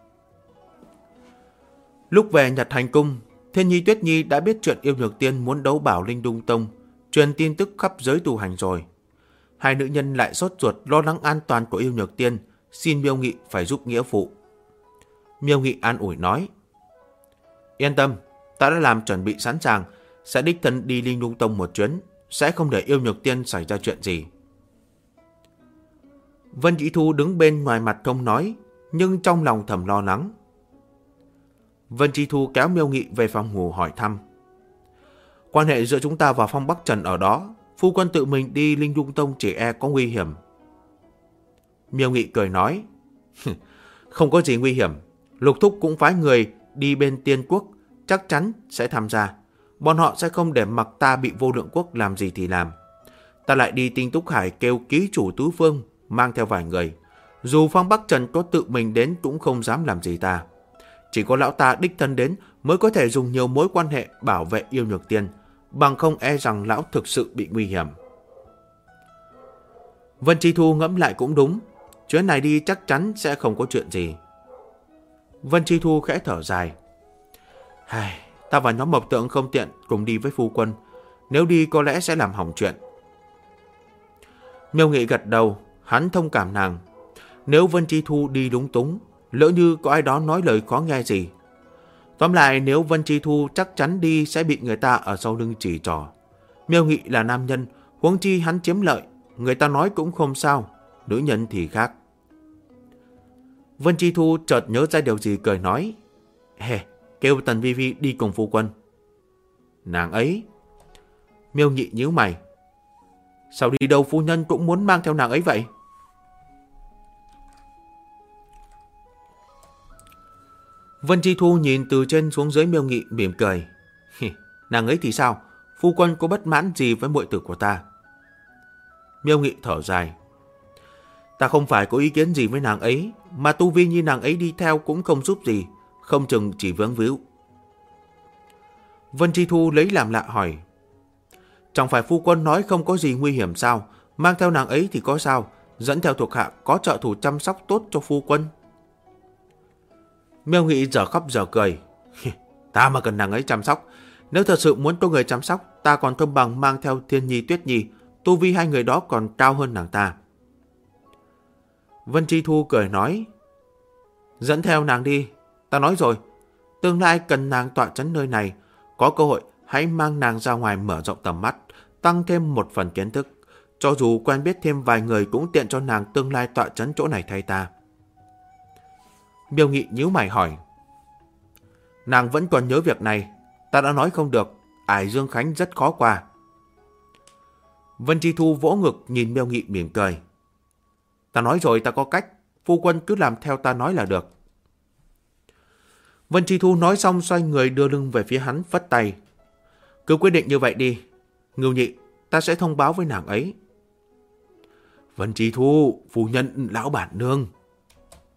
Lúc về Nhật Hành Cung, Thiên Nhi Tuyết Nhi đã biết chuyện Yêu Nhược Tiên muốn đấu bảo Linh Đung Tông, truyền tin tức khắp giới tu hành rồi. Hai nữ nhân lại sốt ruột lo lắng an toàn của Yêu Nhược Tiên, xin Miêu Nghị phải giúp nghĩa phụ. Miêu Nghị an ủi nói. Yên tâm, ta đã làm chuẩn bị sẵn sàng, sẽ đích thân đi Linh Đung Tông một chuyến, sẽ không để Yêu Nhược Tiên xảy ra chuyện gì. Vân Chi Thu đứng bên ngoài mặt không nói, nhưng trong lòng thầm lo lắng. Vân Chi Thu kéo Miêu Nghị về phòng ngủ hỏi thăm. Quan hệ giữa chúng ta và Phong Bắc Trần ở đó, phu quân tự mình đi Linh Đung Tông chỉ e có nguy hiểm. Miêu Nghị cười nói. Không có gì nguy hiểm, Lục Thúc cũng phái người đi bên Tiên Quốc, chắc chắn sẽ tham gia. Bọn họ sẽ không để mặc ta bị Vô Lượng Quốc làm gì thì làm. Ta lại đi Tinh Túc Hải kêu ký chủ tứ phương mang theo vài người. Dù Phong Bắc Trần có tự mình đến cũng không dám làm gì ta. Chỉ có lão ta đích thân đến mới có thể dùng nhiều mối quan hệ bảo vệ Yêu Nhược Tiên, bằng không e rằng lão thực sự bị nguy hiểm. Vân Chi Thu ngẫm lại cũng đúng, chuyến này đi chắc chắn sẽ không có chuyện gì. Vân Chi Thu khẽ thở dài. Ta và nhóm Mộc Tượng không tiện cùng đi với phu quân, nếu đi có lẽ sẽ làm hỏng chuyện. Miêu Nghị gật đầu, hắn thông cảm nàng. Nếu Vân Chi Thu đi lúng túng, lỡ như có ai đó nói lời khó nghe gì. Tóm lại, nếu Vân Chi Thu chắc chắn đi sẽ bị người ta ở sau lưng chỉ trỏ. Miêu Nghị là nam nhân, huống chi hắn chiếm lợi, người ta nói cũng không sao, nữ nhân thì khác. Vân Chi Thu chợt nhớ ra điều gì cười nói. Kêu Tần Vi Vi đi cùng phu quân. Nàng ấy. Miêu Nghị nhíu mày. Sao đi đâu phu nhân cũng muốn mang theo nàng ấy vậy? Vân Chi Thu nhìn từ trên xuống dưới Miêu Nghị mỉm cười. Nàng ấy thì sao? Phu quân có bất mãn gì với muội tử của ta? Miêu Nghị thở dài. Ta không phải có ý kiến gì với nàng ấy, mà tu vi như nàng ấy đi theo cũng không giúp gì, không chừng chỉ vướng víu. Vân Chi Thu lấy làm lạ hỏi. Chẳng phải phu quân nói không có gì nguy hiểm sao? Mang theo nàng ấy thì có sao? Dẫn theo thuộc hạ có trợ thủ chăm sóc tốt cho phu quân. Miêu Nghị giờ khóc giờ cười. Ta mà cần nàng ấy chăm sóc. Nếu thật sự muốn có người chăm sóc, ta còn không bằng mang theo Thiên Nhi Tuyết Nhi. Tu vi hai người đó còn cao hơn nàng ta. Vân Chi Thu cười nói. Dẫn theo nàng đi. Ta nói rồi, tương lai cần nàng tọa chấn nơi này. Có cơ hội hãy mang nàng ra ngoài mở rộng tầm mắt, tăng thêm một phần kiến thức. Cho dù quen biết thêm vài người cũng tiện cho nàng tương lai tọa chấn chỗ này thay ta. Miêu Nghị nhíu mày hỏi. Nàng vẫn còn nhớ việc này. Ta đã nói không được, Ải Dương Khánh rất khó qua. Vân Chi Thu vỗ ngực nhìn Miêu Nghị mỉm cười. Ta nói rồi, ta có cách. Phu quân cứ làm theo ta nói là được. Vân Chi Thu nói xong xoay người đưa lưng về phía hắn, phất tay. Cứ quyết định như vậy đi. Ngưu Nhị, ta sẽ thông báo với nàng ấy. Vân Chi Thu, phu nhân lão bản nương.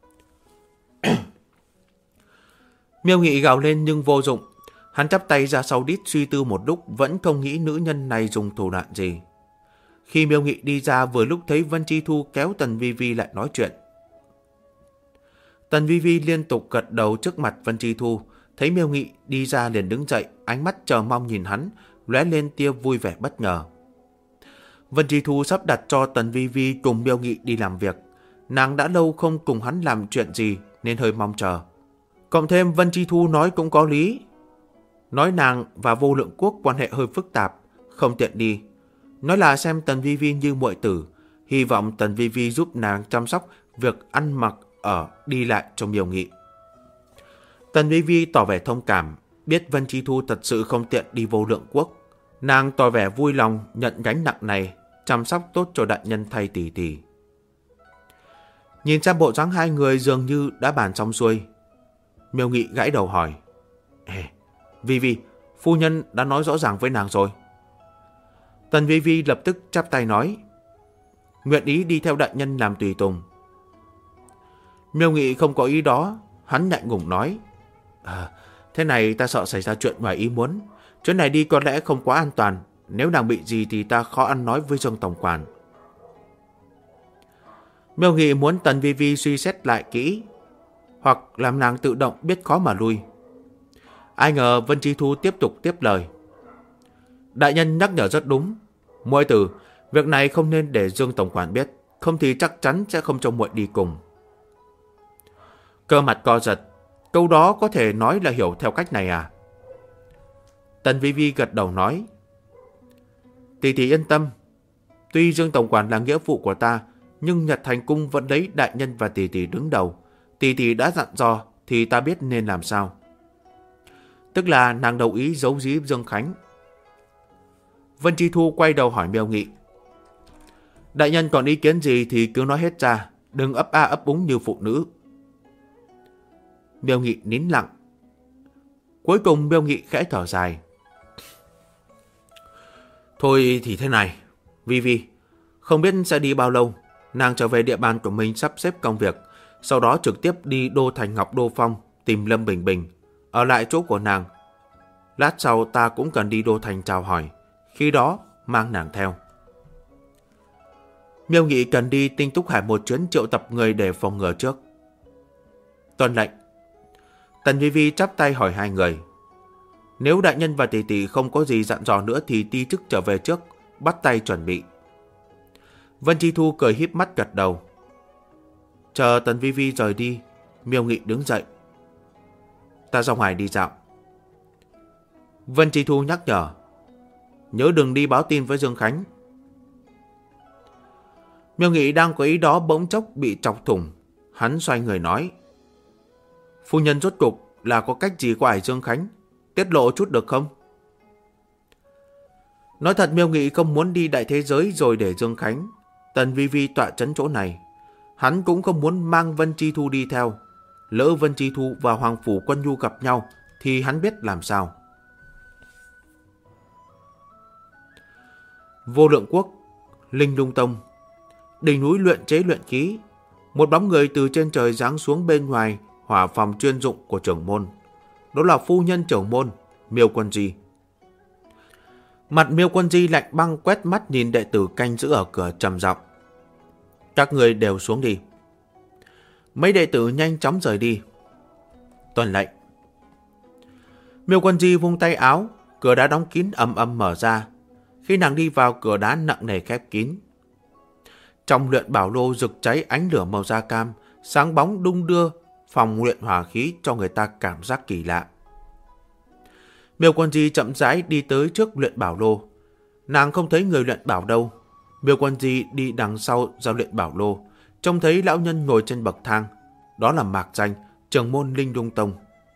Miêu Nghị gào lên nhưng vô dụng. Hắn chắp tay ra sau đít suy tư một lúc vẫn không nghĩ nữ nhân này dùng thủ đoạn gì. Khi Miêu Nghị đi ra vừa lúc thấy Vân Chi Thu kéo Tần Vi Vi lại nói chuyện. Tần Vi Vi liên tục gật đầu trước mặt Vân Chi Thu, thấy Miêu Nghị đi ra liền đứng dậy, ánh mắt chờ mong nhìn hắn, lóe lên tia vui vẻ bất ngờ. Vân Chi Thu sắp đặt cho Tần Vi Vi cùng Miêu Nghị đi làm việc. Nàng đã lâu không cùng hắn làm chuyện gì nên hơi mong chờ. Cộng thêm Vân Chi Thu nói cũng có lý. Nói nàng và Vô Lượng Quốc quan hệ hơi phức tạp, không tiện đi. Nói là xem Tần Vi Vi như muội tử, hy vọng Tần Vi Vi giúp nàng chăm sóc việc ăn mặc ở đi lại cho Miêu Nghị. Tần Vi Vi tỏ vẻ thông cảm, biết Vân Chi Thu thật sự không tiện đi Vô Lượng Quốc. Nàng tỏ vẻ vui lòng nhận gánh nặng này, chăm sóc tốt cho đại nhân thay tỷ tỷ. Nhìn xem bộ dáng hai người dường như đã bàn xong xuôi. Miêu Nghị gãi đầu hỏi. Vi Vi, phu nhân đã nói rõ ràng với nàng rồi. Tần Vi Vi lập tức chắp tay nói. Nguyện ý đi theo đại nhân làm tùy tùng. Miêu Nghị không có ý đó, hắn ngại ngùng nói. Thế này ta sợ xảy ra chuyện ngoài ý muốn. Chuyến này đi có lẽ không quá an toàn. Nếu nàng bị gì thì ta khó ăn nói với Dương tổng quản. Miêu Nghị muốn Tần Vi Vi suy xét lại kỹ, hoặc làm nàng tự động biết khó mà lui. Ai ngờ Vân Chi Thu tiếp tục tiếp lời. Đại nhân nhắc nhở rất đúng. Muội tử, việc này không nên để Dương tổng quản biết, không thì chắc chắn sẽ không cho muội đi cùng. Cơ mặt co giật. Câu đó có thể nói là hiểu theo cách này à? Tần Vi Vi gật đầu nói. Tỷ tỷ yên tâm. Tuy Dương tổng quản là nghĩa vụ của ta, nhưng Nhật Thành Cung vẫn lấy đại nhân và tỷ tỷ đứng đầu. Tỷ tỷ đã dặn dò thì ta biết nên làm sao. Tức là nàng đồng ý giấu giếm Dương Khánh. Vân Chi Thu quay đầu hỏi Miêu Nghị. Đại nhân còn ý kiến gì thì cứ nói hết ra, đừng ấp a ấp úng như phụ nữ. Miêu Nghị nín lặng. Cuối cùng Miêu Nghị khẽ thở dài. Thôi thì thế này, Vi Vi, không biết sẽ đi bao lâu. Nàng trở về địa bàn của mình sắp xếp công việc, sau đó trực tiếp đi đô thành Ngọc Đô Phong tìm Lâm Bình Bình, ở lại chỗ của nàng. Lát sau ta cũng cần đi đô thành chào hỏi, khi đó mang nàng theo. Miêu Nghị cần đi Tinh Túc Hải một chuyến triệu tập người để phòng ngừa trước. Tuân lệnh. Tần Vi Vi chắp tay hỏi hai người. Nếu đại nhân và tỷ tỷ không có gì dặn dò nữa thì ti chức trở về trước, bắt tay chuẩn bị. Vân Chi Thu cười híp mắt gật đầu. Chờ Tần Vi Vi rời đi, Miêu Nghị đứng dậy. Ta ra ngoài đi dạo. Vân Chi Thu nhắc nhở. Nhớ đừng đi báo tin với Dương Khánh. Miêu Nghị đang có ý đó bỗng chốc bị chọc thủng. Hắn xoay người nói. Phu nhân rốt cục là có cách gì qua ải Dương Khánh, tiết lộ chút được không? Nói thật Miêu Nghị không muốn đi đại thế giới rồi để Dương Khánh, Tần Vi Vi tọa trấn chỗ này. Hắn cũng không muốn mang Vân Chi Thu đi theo. Lỡ Vân Chi Thu và Hoàng Phủ Quân Nhu gặp nhau thì hắn biết làm sao. Vô Lượng Quốc, Linh Lung Tông, đỉnh núi luyện chế luyện khí. Một bóng người từ trên trời giáng xuống bên ngoài hỏa phòng chuyên dụng của trưởng môn. Đó là phu nhân trưởng môn, Miêu Quân Di. Mặt Miêu Quân Di lạnh băng quét mắt nhìn đệ tử canh giữ ở cửa trầm giọng. Các người đều xuống đi. Mấy đệ tử nhanh chóng rời đi. Tuân lệnh. Miêu Quân Di vung tay áo, cửa đá đóng kín ầm ầm mở ra. Khi nàng đi vào, cửa đá nặng nề khép kín. Trong luyện bảo lô rực cháy ánh lửa màu da cam, sáng bóng đung đưa, phòng luyện hỏa khí cho người ta cảm giác kỳ lạ. Miêu Quân Di chậm rãi đi tới trước luyện bảo lô. Nàng không thấy người luyện bảo đâu. Miêu Quân Di đi đằng sau giao luyện bảo lô, trông thấy lão nhân ngồi trên bậc thang. Đó là Mạc Danh, trưởng môn Linh Lung Tông.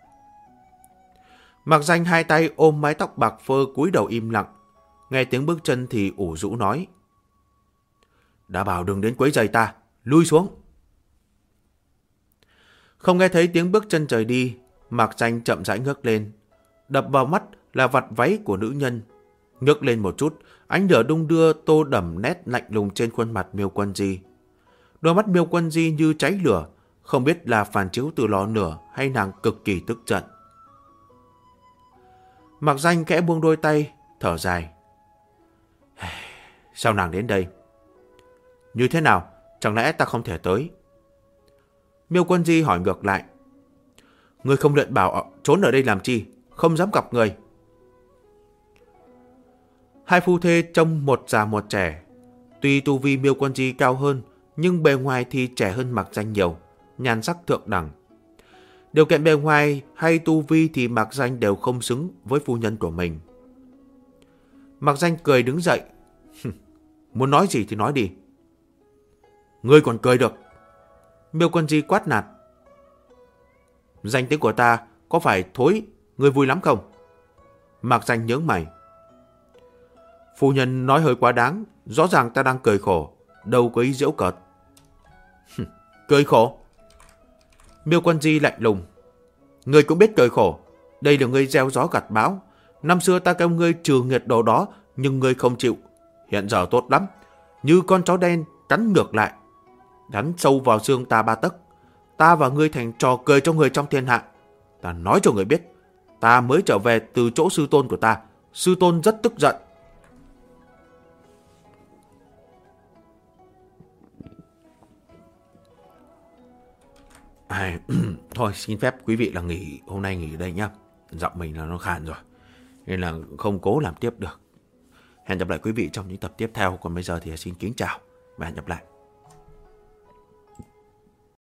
Mạc Danh hai tay ôm mái tóc bạc phơ cúi đầu im lặng. Nghe tiếng bước chân thì ủ rũ nói. Đã bảo đừng đến quấy rầy ta, lui xuống. Không nghe thấy tiếng bước chân rời đi, Mạc Danh chậm rãi ngước lên. Đập vào mắt là vạt váy của nữ nhân. Ngước lên một chút, ánh lửa đung đưa tô đậm nét lạnh lùng trên khuôn mặt Miêu Quân Di. Đôi mắt Miêu Quân Di như cháy lửa, không biết là phản chiếu từ lò lửa hay nàng cực kỳ tức giận. Mạc Danh khẽ buông đôi tay, thở dài. Sao nàng đến đây? Như thế nào? Chẳng lẽ ta không thể tới? Miêu Quân Di hỏi ngược lại. Ngươi không luyện bảo trốn ở đây làm chi? Không dám gặp người. Hai phu thê trông một già một trẻ. Tuy tu vi Miêu Quân Di cao hơn, nhưng bề ngoài thì trẻ hơn Mạc Danh nhiều, nhan sắc thượng đẳng. Điều kiện bề ngoài hay tu vi thì Mạc Danh đều không xứng với phu nhân của mình. Mạc Danh cười đứng dậy. Muốn nói gì thì nói đi. Ngươi còn cười được? Miêu Quân Di quát nạt. Danh tiếng của ta có phải thối ngươi vui lắm không? Mạc Danh nhướng mày. Phu nhân nói hơi quá đáng, rõ ràng ta đang cười khổ, đâu có ý giễu cợt. Cười khổ? Miêu Quân Di lạnh lùng. Ngươi cũng biết cười khổ, đây là ngươi gieo gió gặt bão. Năm xưa ta kêu ngươi trừ nghiệt đồ đó, nhưng ngươi không chịu. Hiện giờ tốt lắm, như con chó đen cắn ngược lại, đánh sâu vào xương ta 3 tấc. Ta và ngươi thành trò cười cho người trong thiên hạ. Ta nói cho ngươi biết, ta mới trở về từ chỗ sư tôn của ta. Sư tôn rất tức giận. Thôi xin phép quý vị là hôm nay nghỉ ở đây nhá. Giọng mình là nó khàn rồi, nên là không cố làm tiếp được. Hẹn gặp lại quý vị trong những tập tiếp theo. Còn bây giờ thì xin kính chào và hẹn gặp lại.